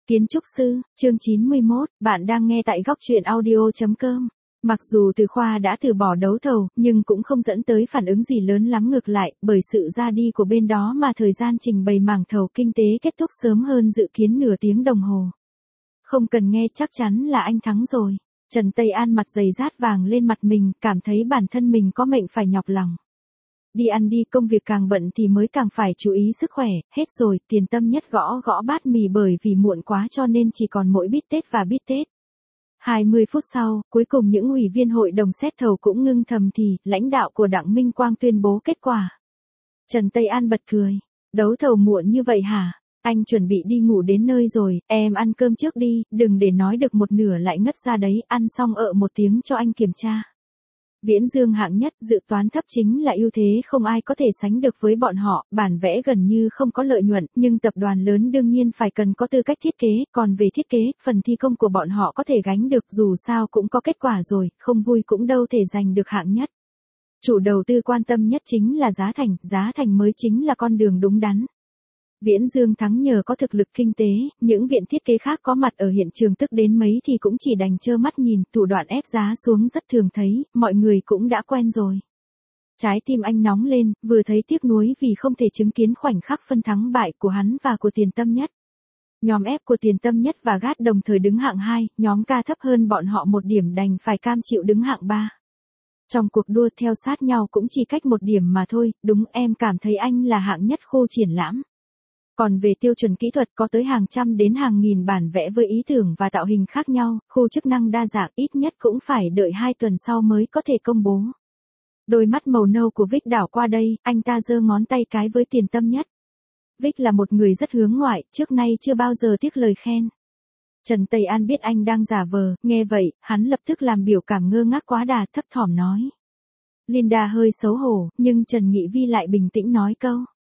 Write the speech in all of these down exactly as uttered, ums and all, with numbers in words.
Kiến trúc sư, chương chín mươi mốt, bạn đang nghe tại góc truyện audio chấm com. Mặc dù Từ Khoa đã từ bỏ đấu thầu, nhưng cũng không dẫn tới phản ứng gì lớn lắm, ngược lại, bởi sự ra đi của bên đó mà thời gian trình bày mảng thầu kinh tế kết thúc sớm hơn dự kiến nửa tiếng đồng hồ. Không cần nghe, chắc chắn là anh thắng rồi. Trần Tây An mặt dày rát vàng lên mặt mình, cảm thấy bản thân mình có mệnh phải nhọc lòng. Đi ăn đi, công việc càng bận thì mới càng phải chú ý sức khỏe. Hết rồi, Tiền Tâm Nhất gõ gõ bát mì bởi vì muộn quá cho nên chỉ còn mỗi bít tết và bít tết. hai mươi phút sau, cuối cùng những ủy viên hội đồng xét thầu cũng ngưng thầm thì, lãnh đạo của Đặng Minh Quang tuyên bố kết quả. Trần Tây An bật cười. Đấu thầu muộn như vậy hả? Anh chuẩn bị đi ngủ đến nơi rồi, em ăn cơm trước đi, đừng để nói được một nửa lại ngất ra đấy, ăn xong ợ một tiếng cho anh kiểm tra. Viễn Dương hạng nhất, dự toán thấp chính là ưu thế không ai có thể sánh được với bọn họ, bản vẽ gần như không có lợi nhuận, nhưng tập đoàn lớn đương nhiên phải cần có tư cách thiết kế, còn về thiết kế, phần thi công của bọn họ có thể gánh được, dù sao cũng có kết quả rồi, không vui cũng đâu thể giành được hạng nhất. Chủ đầu tư quan tâm nhất chính là giá thành, giá thành mới chính là con đường đúng đắn. Viễn Dương thắng nhờ có thực lực kinh tế, những viện thiết kế khác có mặt ở hiện trường tức đến mấy thì cũng chỉ đành trơ mắt nhìn, thủ đoạn ép giá xuống rất thường thấy, mọi người cũng đã quen rồi. Trái tim anh nóng lên, vừa thấy tiếc nuối vì không thể chứng kiến khoảnh khắc phân thắng bại của hắn và của Tiền Tâm Nhất. Nhóm F của Tiền Tâm Nhất và Gát đồng thời đứng hạng hai, nhóm K thấp hơn bọn họ một điểm đành phải cam chịu đứng hạng ba. Trong cuộc đua theo sát nhau cũng chỉ cách một điểm mà thôi, đúng, em cảm thấy anh là hạng nhất khu triển lãm. Còn về tiêu chuẩn kỹ thuật có tới hàng trăm đến hàng nghìn bản vẽ với ý tưởng và tạo hình khác nhau, khu chức năng đa dạng, ít nhất cũng phải đợi hai tuần sau mới có thể công bố. Đôi mắt màu nâu của Vic đảo qua đây, anh ta giơ ngón tay cái với Tiền Tâm Nhất. Vic là một người rất hướng ngoại, trước nay chưa bao giờ tiếc lời khen. Trần Tây An biết anh đang giả vờ, nghe vậy, hắn lập tức làm biểu cảm ngơ ngác quá đà, thấp thỏm nói. Linda hơi xấu hổ, nhưng Trần Nghị Vi lại bình tĩnh nói câu.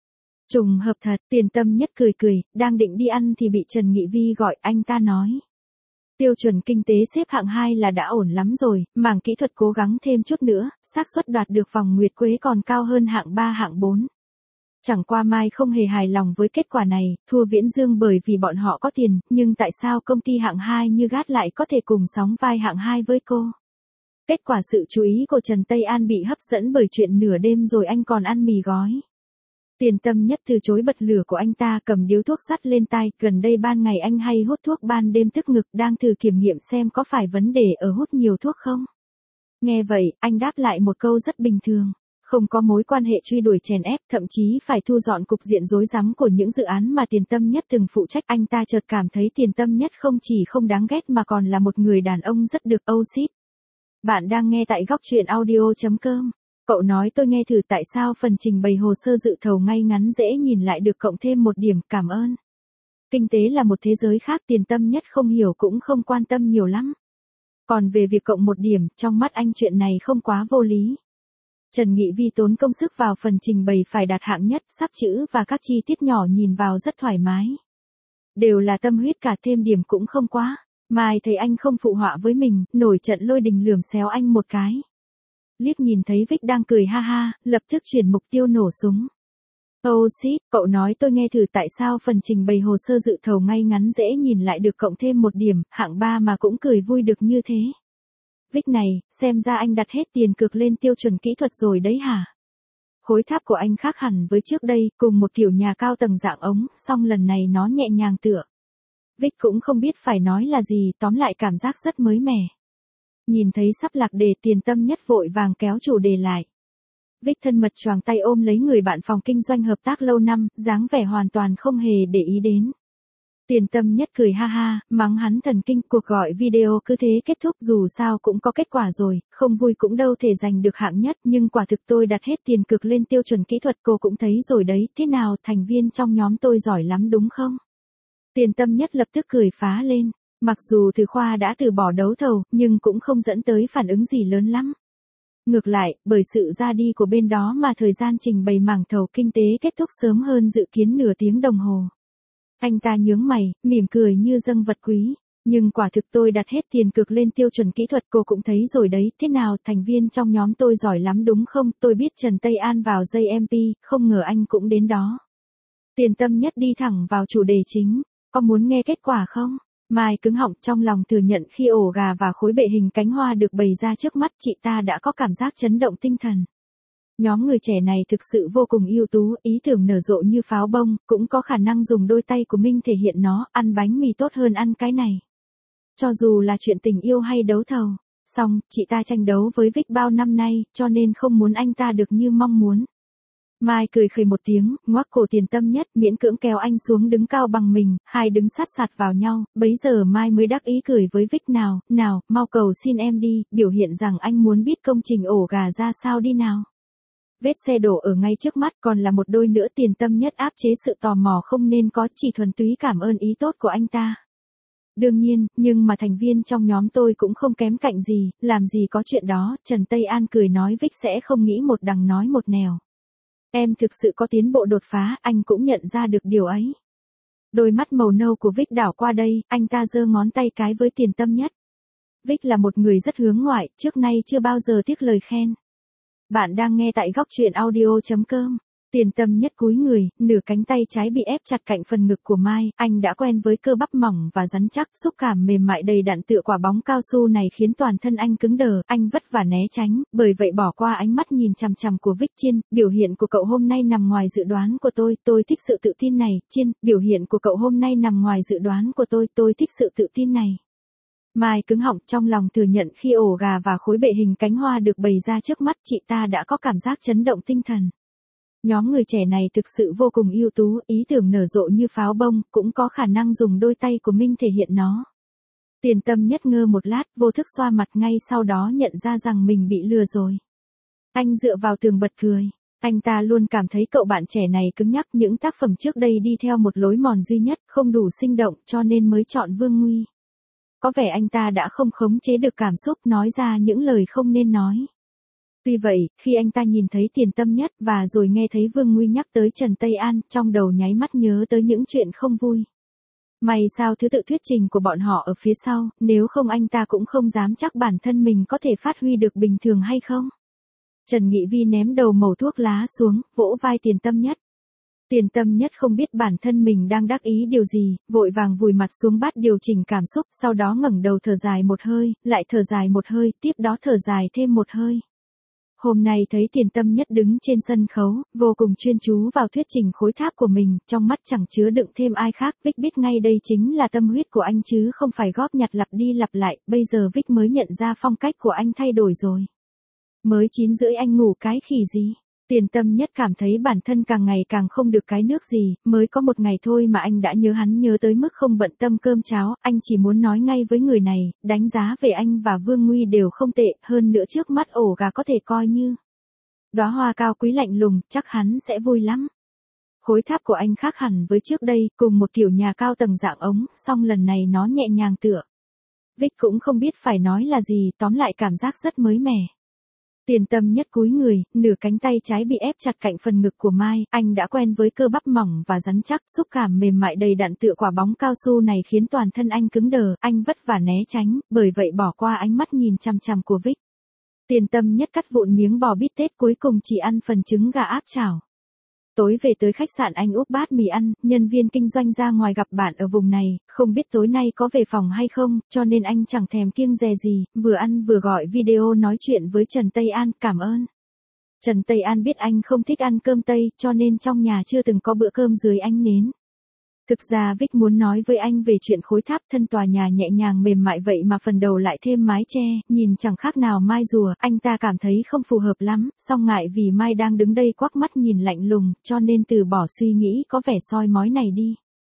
Trùng hợp thật, Tiền Tâm Nhất cười cười, đang định đi ăn thì bị Trần Nghị Vi gọi, anh ta nói. Tiêu chuẩn kinh tế xếp hạng hai là đã ổn lắm rồi, mảng kỹ thuật cố gắng thêm chút nữa, xác suất đoạt được vòng nguyệt quế còn cao hơn hạng ba hạng bốn. Chẳng qua Mai không hề hài lòng với kết quả này, thua Viễn Dương bởi vì bọn họ có tiền, nhưng tại sao công ty hạng hai như Gát lại có thể cùng sóng vai hạng hai với cô? Kết quả sự chú ý của Trần Tây An bị hấp dẫn bởi chuyện nửa đêm rồi anh còn ăn mì gói. Tiền Tâm Nhất từ chối bật lửa của anh ta, cầm điếu thuốc sắt lên tai, gần đây ban ngày anh hay hút thuốc, ban đêm tức ngực, đang thử kiểm nghiệm xem có phải vấn đề ở hút nhiều thuốc không. Nghe vậy, anh đáp lại một câu rất bình thường, không có mối quan hệ truy đuổi chèn ép, thậm chí phải thu dọn cục diện rối rắm của những dự án mà Tiền Tâm Nhất từng phụ trách. Anh ta chợt cảm thấy Tiền Tâm Nhất không chỉ không đáng ghét mà còn là một người đàn ông rất được âu xít. Bạn đang nghe tại góc truyện audio chấm com. Cậu nói tôi nghe thử tại sao phần trình bày hồ sơ dự thầu ngay ngắn dễ nhìn lại được cộng thêm một điểm, cảm ơn. Kinh tế là một thế giới khác, Tiền Tâm Nhất không hiểu cũng không quan tâm nhiều lắm. Còn về việc cộng một điểm, trong mắt anh chuyện này không quá vô lý. Trần Nghị Vi tốn công sức vào phần trình bày phải đạt hạng nhất, sắp chữ và các chi tiết nhỏ nhìn vào rất thoải mái. Đều là tâm huyết cả, thêm điểm cũng không quá. Mai thấy anh không phụ họa với mình, nổi trận lôi đình lườm xéo anh một cái. Liếc nhìn thấy Vic đang cười ha ha, lập tức chuyển mục tiêu nổ súng. Oh shit, cậu nói tôi nghe thử tại sao phần trình bày hồ sơ dự thầu ngay ngắn dễ nhìn lại được cộng thêm một điểm, hạng ba mà cũng cười vui được như thế. Vic này, xem ra anh đặt hết tiền cược lên tiêu chuẩn kỹ thuật rồi đấy hả? Khối tháp của anh khác hẳn với trước đây, cùng một kiểu nhà cao tầng dạng ống, song lần này nó nhẹ nhàng tựa. Vic cũng không biết phải nói là gì, tóm lại cảm giác rất mới mẻ. Nhìn thấy sắp lạc đề, Tiền Tâm Nhất vội vàng kéo chủ đề lại. Vic thân mật choàng tay ôm lấy người bạn phòng kinh doanh hợp tác lâu năm, dáng vẻ hoàn toàn không hề để ý đến. Tiền Tâm Nhất cười ha ha, mắng hắn thần kinh, cuộc gọi video cứ thế kết thúc, dù sao cũng có kết quả rồi, không vui cũng đâu thể giành được hạng nhất, nhưng quả thực tôi đặt hết tiền cược lên tiêu chuẩn kỹ thuật, cô cũng thấy rồi đấy, thế nào, thành viên trong nhóm tôi giỏi lắm đúng không? Tiền Tâm Nhất lập tức cười phá lên. Mặc dù Từ Khoa đã từ bỏ đấu thầu, nhưng cũng không dẫn tới phản ứng gì lớn lắm. Ngược lại, bởi sự ra đi của bên đó mà thời gian trình bày mảng thầu kinh tế kết thúc sớm hơn dự kiến nửa tiếng đồng hồ. Anh ta nhướng mày, mỉm cười như dâng vật quý. Nhưng quả thực tôi đặt hết tiền cược lên tiêu chuẩn kỹ thuật, cô cũng thấy rồi đấy, thế nào, thành viên trong nhóm tôi giỏi lắm đúng không? Tôi biết Trần Tây An vào dây em pê, không ngờ anh cũng đến đó. Tiền Tâm Nhất đi thẳng vào chủ đề chính. có muốn nghe kết quả không? Mai cứng họng trong lòng thừa nhận khi ổ gà và khối bệ hình cánh hoa được bày ra trước mắt chị ta đã có cảm giác chấn động tinh thần. Nhóm người trẻ này thực sự vô cùng ưu tú, ý tưởng nở rộ như pháo bông, cũng có khả năng dùng đôi tay của mình thể hiện nó, ăn bánh mì tốt hơn ăn cái này. Cho dù là chuyện tình yêu hay đấu thầu, xong, chị ta tranh đấu với Vic bao năm nay, cho nên không muốn anh ta được như mong muốn. Mai cười khẩy một tiếng, ngoắc cổ Tiền Tâm Nhất, miễn cưỡng kéo anh xuống đứng cao bằng mình, hai đứng sát sạt vào nhau, bấy giờ Mai mới đắc ý cười với Vic nào, nào, mau cầu xin em đi, biểu hiện rằng anh muốn biết công trình ổ gà ra sao đi nào. Vết xe đổ ở ngay trước mắt còn là một đôi nữa. Tiền Tâm Nhất áp chế sự tò mò không nên có, chỉ thuần túy cảm ơn ý tốt của anh ta. Đương nhiên, nhưng mà thành viên trong nhóm tôi cũng không kém cạnh gì, làm gì có chuyện đó, Trần Tây An cười nói Vic sẽ không nghĩ một đằng nói một nẻo. Em thực sự có tiến bộ đột phá, anh cũng nhận ra được điều ấy. Đôi mắt màu nâu của Vic đảo qua đây, anh ta giơ ngón tay cái với Tiền Tâm Nhất. Vic là một người rất hướng ngoại, trước nay chưa bao giờ tiếc lời khen. Bạn đang nghe tại góc truyện audio chấm com. Tiền Tâm Nhất cúi người, nửa cánh tay trái bị ép chặt cạnh phần ngực của Mai, anh đã quen với cơ bắp mỏng và rắn chắc, xúc cảm mềm mại đầy đặn tựa quả bóng cao su này khiến toàn thân anh cứng đờ, anh vất vả né tránh, bởi vậy bỏ qua ánh mắt nhìn chằm chằm của Vic. Chiên, biểu hiện của cậu hôm nay nằm ngoài dự đoán của tôi, tôi thích sự tự tin này. Chiên, biểu hiện của cậu hôm nay nằm ngoài dự đoán của tôi, tôi thích sự tự tin này. Mai cứng họng trong lòng thừa nhận khi ổ gà và khối bệ hình cánh hoa được bày ra trước mắt chị ta đã có cảm giác chấn động tinh thần. Nhóm người trẻ này thực sự vô cùng ưu tú, ý tưởng nở rộ như pháo bông, cũng có khả năng dùng đôi tay của mình thể hiện nó. Tiền Tâm Nhất ngơ một lát, vô thức xoa mặt ngay sau đó nhận ra rằng mình bị lừa rồi. Anh dựa vào tường bật cười. Anh ta luôn cảm thấy cậu bạn trẻ này cứng nhắc, những tác phẩm trước đây đi theo một lối mòn duy nhất, không đủ sinh động cho nên mới chọn Vương Nguy. Có vẻ anh ta đã không khống chế được cảm xúc, nói ra những lời không nên nói. Tuy vậy, khi anh ta nhìn thấy Tiền Tâm Nhất và rồi nghe thấy Vương Nguy nhắc tới Trần Tây An, trong đầu nháy mắt nhớ tới những chuyện không vui. May sao thứ tự thuyết trình của bọn họ ở phía sau, nếu không anh ta cũng không dám chắc bản thân mình có thể phát huy được bình thường hay không. Trần Nghị Vi ném đầu mẩu thuốc lá xuống, vỗ vai Tiền Tâm Nhất. Tiền Tâm Nhất không biết bản thân mình đang đắc ý điều gì, vội vàng vùi mặt xuống bát điều chỉnh cảm xúc, sau đó ngẩng đầu thở dài một hơi, lại thở dài một hơi, tiếp đó thở dài thêm một hơi. Hôm nay thấy Tiền Tâm Nhất đứng trên sân khấu, vô cùng chuyên chú vào thuyết trình khối tháp của mình, trong mắt chẳng chứa đựng thêm ai khác, Vic biết ngay đây chính là tâm huyết của anh chứ không phải góp nhặt lặp đi lặp lại, bây giờ Vic mới nhận ra phong cách của anh thay đổi rồi. Mới chín rưỡi anh ngủ cái khỉ gì? Tiền Tâm Nhất cảm thấy bản thân càng ngày càng không được cái nước gì, mới có một ngày thôi mà anh đã nhớ hắn nhớ tới mức không bận tâm cơm cháo, anh chỉ muốn nói ngay với người này, đánh giá về anh và Vương Nguy đều không tệ, hơn nữa trước mắt ổ gà có thể coi như đóa hoa cao quý lạnh lùng, chắc hắn sẽ vui lắm. Khối tháp của anh khác hẳn với trước đây, cùng một kiểu nhà cao tầng dạng ống, song lần này nó nhẹ nhàng tựa. Vic cũng không biết phải nói là gì, tóm lại cảm giác rất mới mẻ. Tiền Tâm Nhất cúi người, nửa cánh tay trái bị ép chặt cạnh phần ngực của Mai, anh đã quen với cơ bắp mỏng và rắn chắc, xúc cảm mềm mại đầy đặn tựa quả bóng cao su này khiến toàn thân anh cứng đờ, anh vất vả né tránh, bởi vậy bỏ qua ánh mắt nhìn chằm chằm của Vic. Tiền Tâm Nhất cắt vụn miếng bò bít tết cuối cùng chỉ ăn phần trứng gà áp chảo. Tối về tới khách sạn anh úp bát mì ăn, nhân viên kinh doanh ra ngoài gặp bạn ở vùng này, không biết tối nay có về phòng hay không, cho nên anh chẳng thèm kiêng dè gì, vừa ăn vừa gọi video nói chuyện với Trần Tây An, cảm ơn. Trần Tây An biết anh không thích ăn cơm Tây, cho nên trong nhà chưa từng có bữa cơm dưới ánh nến. Thực ra Vic muốn nói với anh về chuyện khối tháp thân tòa nhà nhẹ nhàng mềm mại vậy mà phần đầu lại thêm mái che, nhìn chẳng khác nào mai rùa, anh ta cảm thấy không phù hợp lắm, song ngại vì Mai đang đứng đây quắc mắt nhìn lạnh lùng, cho nên từ bỏ suy nghĩ có vẻ soi mói này đi.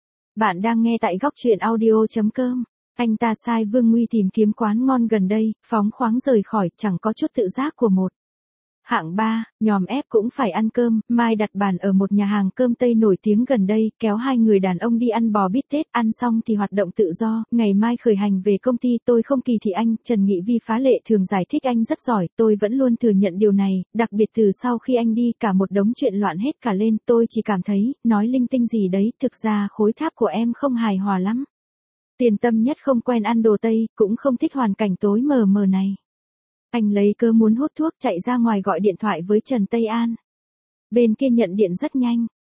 Bạn đang nghe tại góc truyện audio chấm com. Anh ta sai Vương Nguy tìm kiếm quán ngon gần đây, phóng khoáng rời khỏi, chẳng có chút tự giác của một hạng ba, nhòm ép cũng phải ăn cơm, Mai đặt bàn ở một nhà hàng cơm Tây nổi tiếng gần đây, kéo hai người đàn ông đi ăn bò bít tết, ăn xong thì hoạt động tự do, ngày mai khởi hành về công ty, tôi không kỳ thị anh, Trần Nghị Vi phá lệ thường giải thích anh rất giỏi, tôi vẫn luôn thừa nhận điều này, đặc biệt từ sau khi anh đi, cả một đống chuyện loạn hết cả lên, tôi chỉ cảm thấy, nói linh tinh gì đấy, thực ra khối tháp của em không hài hòa lắm. Tiền Tâm Nhất không quen ăn đồ Tây, cũng không thích hoàn cảnh tối mờ mờ này. Anh lấy cớ muốn hút thuốc chạy ra ngoài gọi điện thoại với Trần Tây An. Bên kia nhận điện rất nhanh.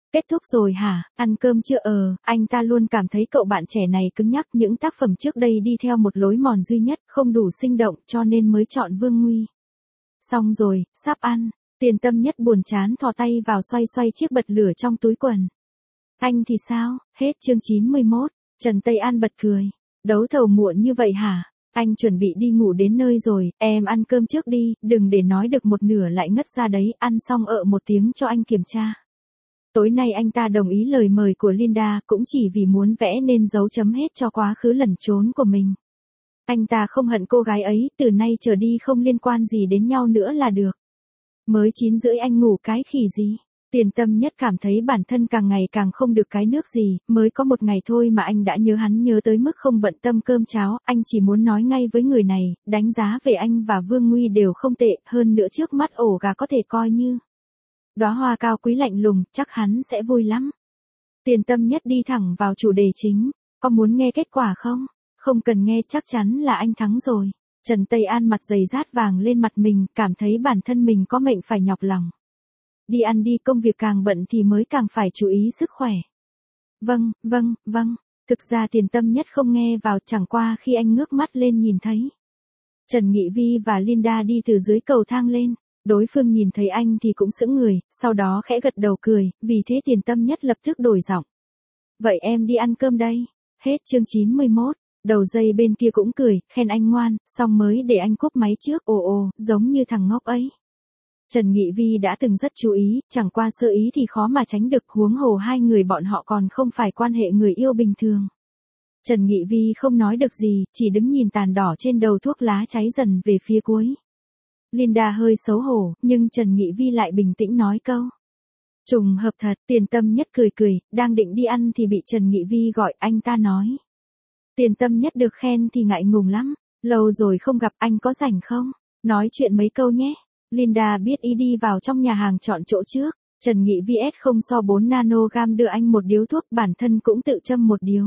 Kết thúc rồi hả, ăn cơm chưa? Ờ, anh ta luôn cảm thấy cậu bạn trẻ này cứng nhắc, những tác phẩm trước đây đi theo một lối mòn duy nhất, không đủ sinh động cho nên mới chọn Vương Nguy. Xong rồi, sắp ăn, Tiền Tâm Nhất buồn chán thò tay vào xoay xoay chiếc bật lửa trong túi quần. Anh thì sao? Hết chương chín mươi mốt, Trần Tây An bật cười. Đấu thầu muộn như vậy hả? Anh chuẩn bị đi ngủ đến nơi rồi, em ăn cơm trước đi, đừng để nói được một nửa lại ngất ra đấy, ăn xong ợ một tiếng cho anh kiểm tra. Tối nay anh ta đồng ý lời mời của Linda cũng chỉ vì muốn vẽ nên dấu chấm hết cho quá khứ lẩn trốn của mình. Anh ta không hận cô gái ấy, từ nay trở đi không liên quan gì đến nhau nữa là được. Mới chín rưỡi anh ngủ cái khỉ gì? Tiền Tâm Nhất cảm thấy bản thân càng ngày càng không được cái nước gì, mới có một ngày thôi mà anh đã nhớ hắn nhớ tới mức không bận tâm cơm cháo, anh chỉ muốn nói ngay với người này, đánh giá về anh và Vương Nguy đều không tệ, hơn nữa trước mắt ổ gà có thể coi như đóa hoa cao quý lạnh lùng, chắc hắn sẽ vui lắm. Tiền Tâm Nhất đi thẳng vào chủ đề chính, có muốn nghe kết quả không? Không cần nghe, chắc chắn là anh thắng rồi. Trần Tây An mặt dày rát vàng lên mặt mình, cảm thấy bản thân mình có mệnh phải nhọc lòng. Đi ăn đi, công việc càng bận thì mới càng phải chú ý sức khỏe. Vâng, vâng, vâng. Thực ra Tiền Tâm Nhất không nghe vào, chẳng qua khi anh ngước mắt lên nhìn thấy Trần Nghị Vi và Linda đi từ dưới cầu thang lên. Đối phương nhìn thấy anh thì cũng sững người, sau đó khẽ gật đầu cười, vì thế Tiền Tâm Nhất lập tức đổi giọng. Vậy em đi ăn cơm đây. Hết chương chín mươi mốt, đầu dây bên kia cũng cười, khen anh ngoan, xong mới để anh cúp máy trước, ồ ồ, giống như thằng ngốc ấy. Trần Nghị Vi đã từng rất chú ý, chẳng qua sơ ý thì khó mà tránh được, huống hồ hai người bọn họ còn không phải quan hệ người yêu bình thường. Trần Nghị Vi không nói được gì, chỉ đứng nhìn tàn đỏ trên đầu thuốc lá cháy dần về phía cuối. Linda hơi xấu hổ, nhưng Trần Nghị Vi lại bình tĩnh nói câu. Trùng hợp thật, Tiền Tâm Nhất cười cười, đang định đi ăn thì bị Trần Nghị Vi gọi, anh ta nói. Tiền Tâm Nhất được khen thì ngại ngùng lắm, lâu rồi không gặp, anh có rảnh không? Nói chuyện mấy câu nhé. Linda biết ý đi vào trong nhà hàng chọn chỗ trước. Trần Nghị Vi S không so bốn nanogam đưa anh một điếu thuốc, bản thân cũng tự châm một điếu.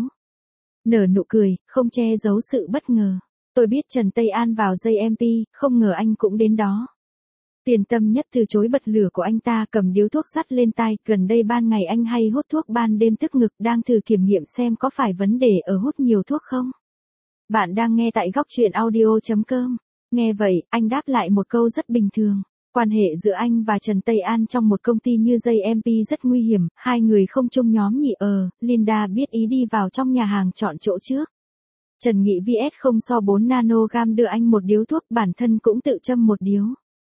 Nở nụ cười, không che giấu sự bất ngờ. Tôi biết Trần Tây An vào dây em pê, không ngờ anh cũng đến đó. Tiền Tâm Nhất từ chối bật lửa của anh ta, cầm điếu thuốc sắt lên tai, gần đây ban ngày anh hay hút thuốc, ban đêm tức ngực, đang thử kiểm nghiệm xem có phải vấn đề ở hút nhiều thuốc không. Bạn đang nghe tại góc truyện audio chấm com. Nghe vậy, anh đáp lại một câu rất bình thường. Quan hệ giữa anh và Trần Tây An trong một công ty như dây em pê rất nguy hiểm, hai người không chung nhóm nhỉ. Ờ, Linda biết ý đi vào trong nhà hàng chọn chỗ trước. Trần Nghị Vi S không so bốn nanogam đưa anh một điếu thuốc, bản thân cũng tự châm một điếu.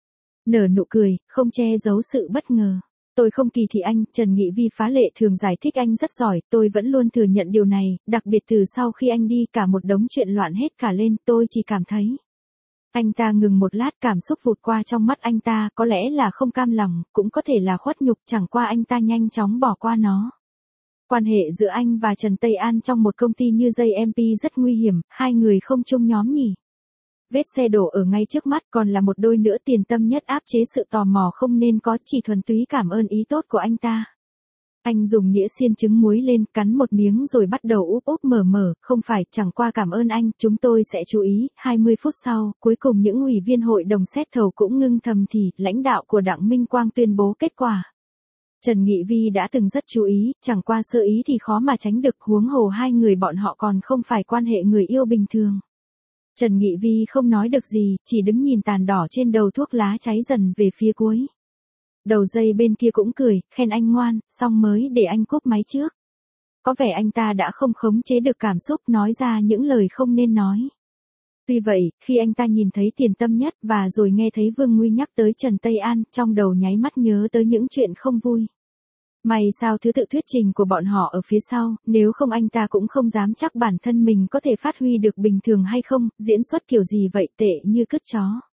Nở nụ cười, không che giấu sự bất ngờ. Tôi không kỳ thị anh, Trần Nghị Vi phá lệ thường giải thích anh rất giỏi, tôi vẫn luôn thừa nhận điều này, đặc biệt từ sau khi anh đi cả một đống chuyện loạn hết cả lên, tôi chỉ cảm thấy. Anh ta ngừng một lát, cảm xúc vụt qua trong mắt anh ta, có lẽ là không cam lòng, cũng có thể là khuất nhục, chẳng qua anh ta nhanh chóng bỏ qua nó. Quan hệ giữa anh và Trần Tây An trong một công ty như dây em pê rất nguy hiểm, hai người không chung nhóm nhỉ. Vết xe đổ ở ngay trước mắt, còn là một đôi nữa. Tiền Tâm Nhất áp chế sự tò mò không nên có, chỉ thuần túy cảm ơn ý tốt của anh ta. Anh dùng đĩa xiên trứng muối lên, cắn một miếng rồi bắt đầu úp úp mở mở, không phải, chẳng qua cảm ơn anh, chúng tôi sẽ chú ý. hai mươi phút sau, cuối cùng những ủy viên hội đồng xét thầu cũng ngưng thầm thì, lãnh đạo của Đặng Minh Quang tuyên bố kết quả. Trần Nghị Vi đã từng rất chú ý, chẳng qua sơ ý thì khó mà tránh được, huống hồ hai người bọn họ còn không phải quan hệ người yêu bình thường. Trần Nghị Vi không nói được gì, chỉ đứng nhìn tàn đỏ trên đầu thuốc lá cháy dần về phía cuối. Đầu dây bên kia cũng cười, khen anh ngoan, xong mới để anh cúp máy trước. Có vẻ anh ta đã không khống chế được cảm xúc, nói ra những lời không nên nói. Tuy vậy, khi anh ta nhìn thấy Tiền Tâm Nhất và rồi nghe thấy Vương Nguy nhắc tới Trần Tây An, trong đầu nháy mắt nhớ tới những chuyện không vui. May sao thứ tự thuyết trình của bọn họ ở phía sau, nếu không anh ta cũng không dám chắc bản thân mình có thể phát huy được bình thường hay không, diễn xuất kiểu gì vậy, tệ như cứt chó.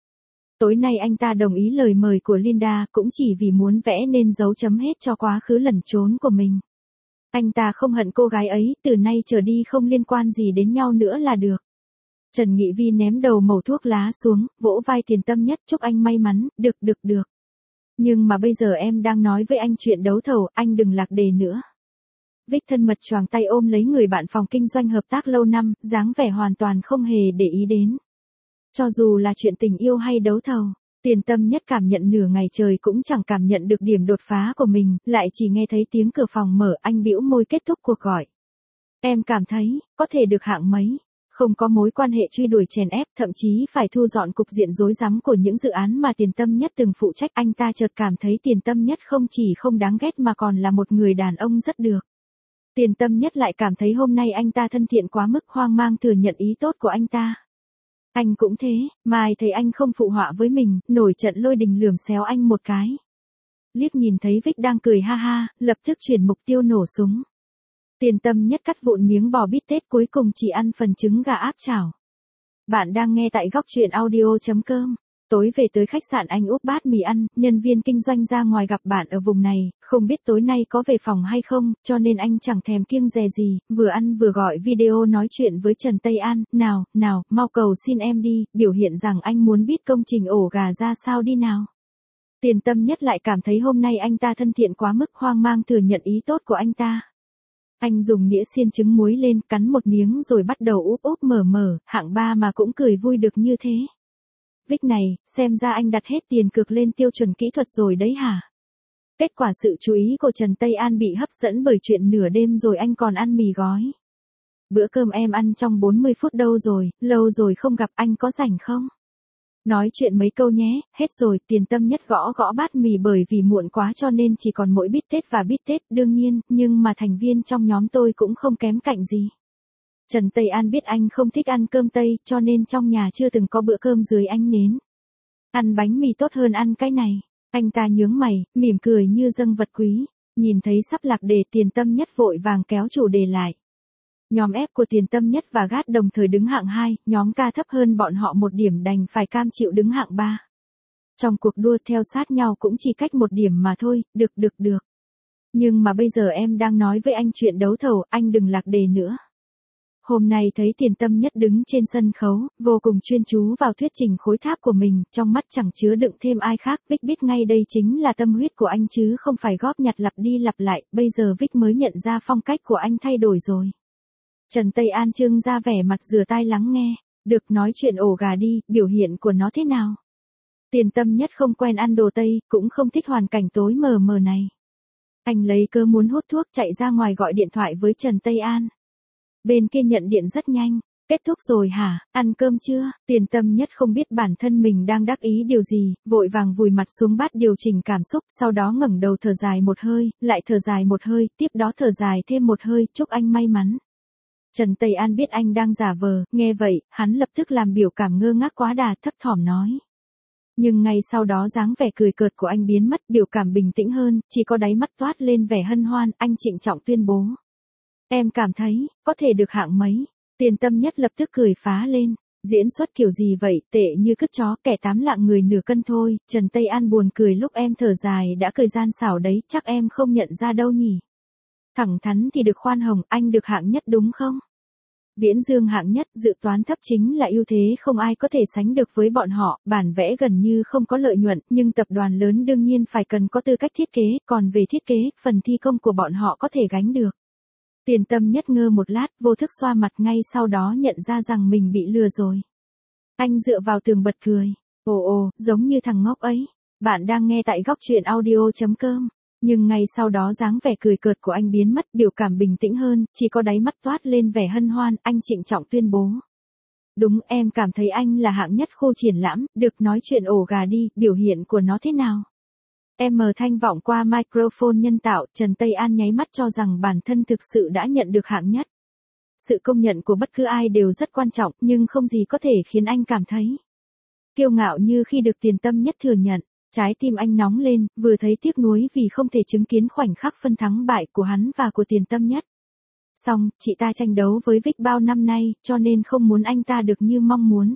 Tối nay anh ta đồng ý lời mời của Linda cũng chỉ vì muốn vẽ nên dấu chấm hết cho quá khứ lẩn trốn của mình. Anh ta không hận cô gái ấy, từ nay trở đi không liên quan gì đến nhau nữa là được. Trần Nghị Vi ném đầu mẩu thuốc lá xuống, vỗ vai Tiền Tâm Nhất, chúc anh may mắn, được được được. Nhưng mà bây giờ em đang nói với anh chuyện đấu thầu, anh đừng lạc đề nữa. Vic thân mật choàng tay ôm lấy người bạn phòng kinh doanh hợp tác lâu năm, dáng vẻ hoàn toàn không hề để ý đến. Cho dù là chuyện tình yêu hay đấu thầu, Tiền Tâm Nhất cảm nhận nửa ngày trời cũng chẳng cảm nhận được điểm đột phá của mình, lại chỉ nghe thấy tiếng cửa phòng mở, anh bĩu môi kết thúc cuộc gọi. Em cảm thấy, có thể được hạng mấy. Không có mối quan hệ truy đuổi chèn ép, thậm chí phải thu dọn cục diện rối rắm của những dự án mà Tiền Tâm Nhất từng phụ trách. Anh ta chợt cảm thấy Tiền Tâm Nhất không chỉ không đáng ghét mà còn là một người đàn ông rất được. Tiền Tâm Nhất lại cảm thấy hôm nay anh ta thân thiện quá mức, hoang mang thừa nhận ý tốt của anh ta. Anh cũng thế, mai thấy anh không phụ họa với mình, nổi trận lôi đình lườm xéo anh một cái. Liếc nhìn thấy Vic đang cười ha ha, lập tức chuyển mục tiêu nổ súng. Tiền Tâm Nhất cắt vụn miếng bò bít tết, cuối cùng chỉ ăn phần trứng gà áp chảo. Bạn đang nghe tại góc truyện audio chấm com. Tối về tới khách sạn anh úp bát mì ăn, nhân viên kinh doanh ra ngoài gặp bạn ở vùng này, không biết tối nay có về phòng hay không, cho nên anh chẳng thèm kiêng dè gì, vừa ăn vừa gọi video nói chuyện với Trần Tây An, nào, nào, mau cầu xin em đi, biểu hiện rằng anh muốn biết công trình ổ gà ra sao đi nào. Tiền Tâm Nhất lại cảm thấy hôm nay anh ta thân thiện quá mức, hoang mang thừa nhận ý tốt của anh ta. Anh dùng đĩa xiên trứng muối lên, cắn một miếng rồi bắt đầu úp úp mở mở, hạng ba mà cũng cười vui được như thế. Vic này, xem ra anh đặt hết tiền cược lên tiêu chuẩn kỹ thuật rồi đấy hả? Kết quả sự chú ý của Trần Tây An bị hấp dẫn bởi chuyện nửa đêm rồi anh còn ăn mì gói. Bữa cơm em ăn trong bốn mươi phút đâu rồi, lâu rồi không gặp, anh có rảnh không? Nói chuyện mấy câu nhé, hết rồi. Tiền Tâm Nhất gõ gõ bát mì bởi vì muộn quá cho nên chỉ còn mỗi bít tết và bít tết, đương nhiên, nhưng mà thành viên trong nhóm tôi cũng không kém cạnh gì. Trần Tây An biết anh không thích ăn cơm Tây, cho nên trong nhà chưa từng có bữa cơm dưới ánh nến. Ăn bánh mì tốt hơn ăn cái này. Anh ta nhướng mày, mỉm cười như dâng vật quý. Nhìn thấy sắp lạc đề, Tiền Tâm Nhất vội vàng kéo chủ đề lại. Nhóm F của Tiền Tâm Nhất và Gát đồng thời đứng hạng hai, nhóm K thấp hơn bọn họ một điểm đành phải cam chịu đứng hạng ba. Trong cuộc đua theo sát nhau cũng chỉ cách một điểm mà thôi, được được được. Nhưng mà bây giờ em đang nói với anh chuyện đấu thầu, anh đừng lạc đề nữa. Hôm nay thấy Tiền Tâm Nhất đứng trên sân khấu, vô cùng chuyên chú vào thuyết trình khối tháp của mình, trong mắt chẳng chứa đựng thêm ai khác. Vic biết ngay đây chính là tâm huyết của anh chứ không phải góp nhặt lặp đi lặp lại, bây giờ Vic mới nhận ra phong cách của anh thay đổi rồi. Trần Tây An trưng ra vẻ mặt rửa tai lắng nghe, được nói chuyện ổ gà đi, biểu hiện của nó thế nào? Tiền Tâm Nhất không quen ăn đồ Tây, cũng không thích hoàn cảnh tối mờ mờ này. Anh lấy cớ muốn hút thuốc chạy ra ngoài gọi điện thoại với Trần Tây An. Bên kia nhận điện rất nhanh, kết thúc rồi hả, ăn cơm chưa? Tiền Tâm Nhất không biết bản thân mình đang đắc ý điều gì, vội vàng vùi mặt xuống bát điều chỉnh cảm xúc, sau đó ngẩng đầu thở dài một hơi, lại thở dài một hơi, tiếp đó thở dài thêm một hơi, chúc anh may mắn. Trần Tây An biết anh đang giả vờ, nghe vậy, hắn lập tức làm biểu cảm ngơ ngác quá đà, thấp thỏm nói. Nhưng ngay sau đó dáng vẻ cười cợt của anh biến mất, biểu cảm bình tĩnh hơn, chỉ có đáy mắt toát lên vẻ hân hoan, anh trịnh trọng tuyên bố. Em cảm thấy, có thể được hạng mấy. Tiền Tâm Nhất lập tức cười phá lên. Diễn xuất kiểu gì vậy, tệ như cứt chó, kẻ tám lạng người nửa cân thôi. Trần Tây An buồn cười lúc em thở dài đã cười gian xảo đấy, chắc em không nhận ra đâu nhỉ. Thẳng thắn thì được khoan hồng, anh được hạng nhất đúng không? Viễn Dương hạng nhất, dự toán thấp chính là ưu thế không ai có thể sánh được với bọn họ, bản vẽ gần như không có lợi nhuận, nhưng tập đoàn lớn đương nhiên phải cần có tư cách thiết kế, còn về thiết kế, phần thi công của bọn họ có thể gánh được. Tiền Tâm Nhất ngơ một lát, vô thức xoa mặt ngay sau đó nhận ra rằng mình bị lừa rồi. Anh dựa vào tường bật cười. Ồ ồ, giống như thằng ngốc ấy. Bạn đang nghe tại góc truyện audio chấm com. Nhưng ngay sau đó dáng vẻ cười cợt của anh biến mất, biểu cảm bình tĩnh hơn, chỉ có đáy mắt toát lên vẻ hân hoan, anh trịnh trọng tuyên bố. Đúng, em cảm thấy anh là hạng nhất khu triển lãm, được nói chuyện ổ gà đi, biểu hiện của nó thế nào? Em mở thanh vọng qua microphone nhân tạo, Trần Tây An nháy mắt cho rằng bản thân thực sự đã nhận được hạng nhất. Sự công nhận của bất cứ ai đều rất quan trọng, nhưng không gì có thể khiến anh cảm thấy kiêu ngạo như khi được Tiền Tâm Nhất thừa nhận. Trái tim anh nóng lên, vừa thấy tiếc nuối vì không thể chứng kiến khoảnh khắc phân thắng bại của hắn và của Tiền Tâm Nhất. Xong, chị ta tranh đấu với Vic bao năm nay, cho nên không muốn anh ta được như mong muốn.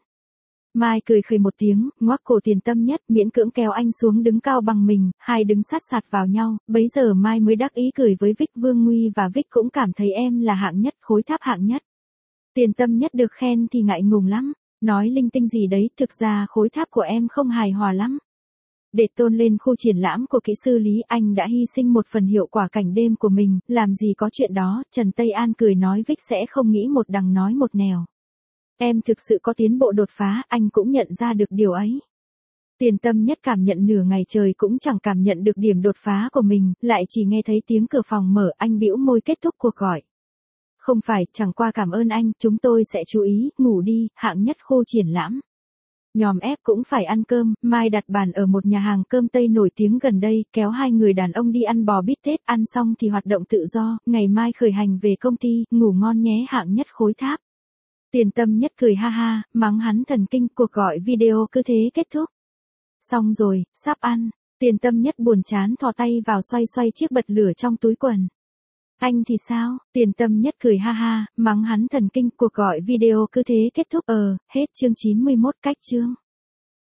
Mai cười khẩy một tiếng, ngoắc cổ Tiền Tâm Nhất, miễn cưỡng kéo anh xuống đứng cao bằng mình, hai đứng sát sạt vào nhau, bấy giờ Mai mới đắc ý cười với Vic. Vương Nguy và Vic cũng cảm thấy em là hạng nhất, khối tháp hạng nhất. Tiền Tâm Nhất được khen thì ngại ngùng lắm, nói linh tinh gì đấy, thực ra khối tháp của em không hài hòa lắm. Để tôn lên khu triển lãm của kỹ sư Lý, anh đã hy sinh một phần hiệu quả cảnh đêm của mình, làm gì có chuyện đó. Trần Tây An cười nói Vic sẽ không nghĩ một đằng nói một nẻo. Em thực sự có tiến bộ đột phá, anh cũng nhận ra được điều ấy. Tiền Tâm Nhất cảm nhận nửa ngày trời cũng chẳng cảm nhận được điểm đột phá của mình, lại chỉ nghe thấy tiếng cửa phòng mở, anh bĩu môi kết thúc cuộc gọi. Không phải, chẳng qua cảm ơn anh, chúng tôi sẽ chú ý, ngủ đi, hạng nhất khu triển lãm. Nhòm ép cũng phải ăn cơm, mai đặt bàn ở một nhà hàng cơm Tây nổi tiếng gần đây, kéo hai người đàn ông đi ăn bò bít tết, ăn xong thì hoạt động tự do, ngày mai khởi hành về công ty, ngủ ngon nhé hạng nhất khối tháp. Tiền Tâm Nhất cười ha ha, mắng hắn thần kinh, cuộc gọi video cứ thế kết thúc. Xong rồi, sắp ăn, Tiền Tâm Nhất buồn chán thò tay vào xoay xoay chiếc bật lửa trong túi quần. Anh thì sao? Tiền Tâm Nhất cười ha ha, mắng hắn thần kinh, cuộc gọi video cứ thế kết thúc. Ờ, hết chương chín mươi mốt, cách chương.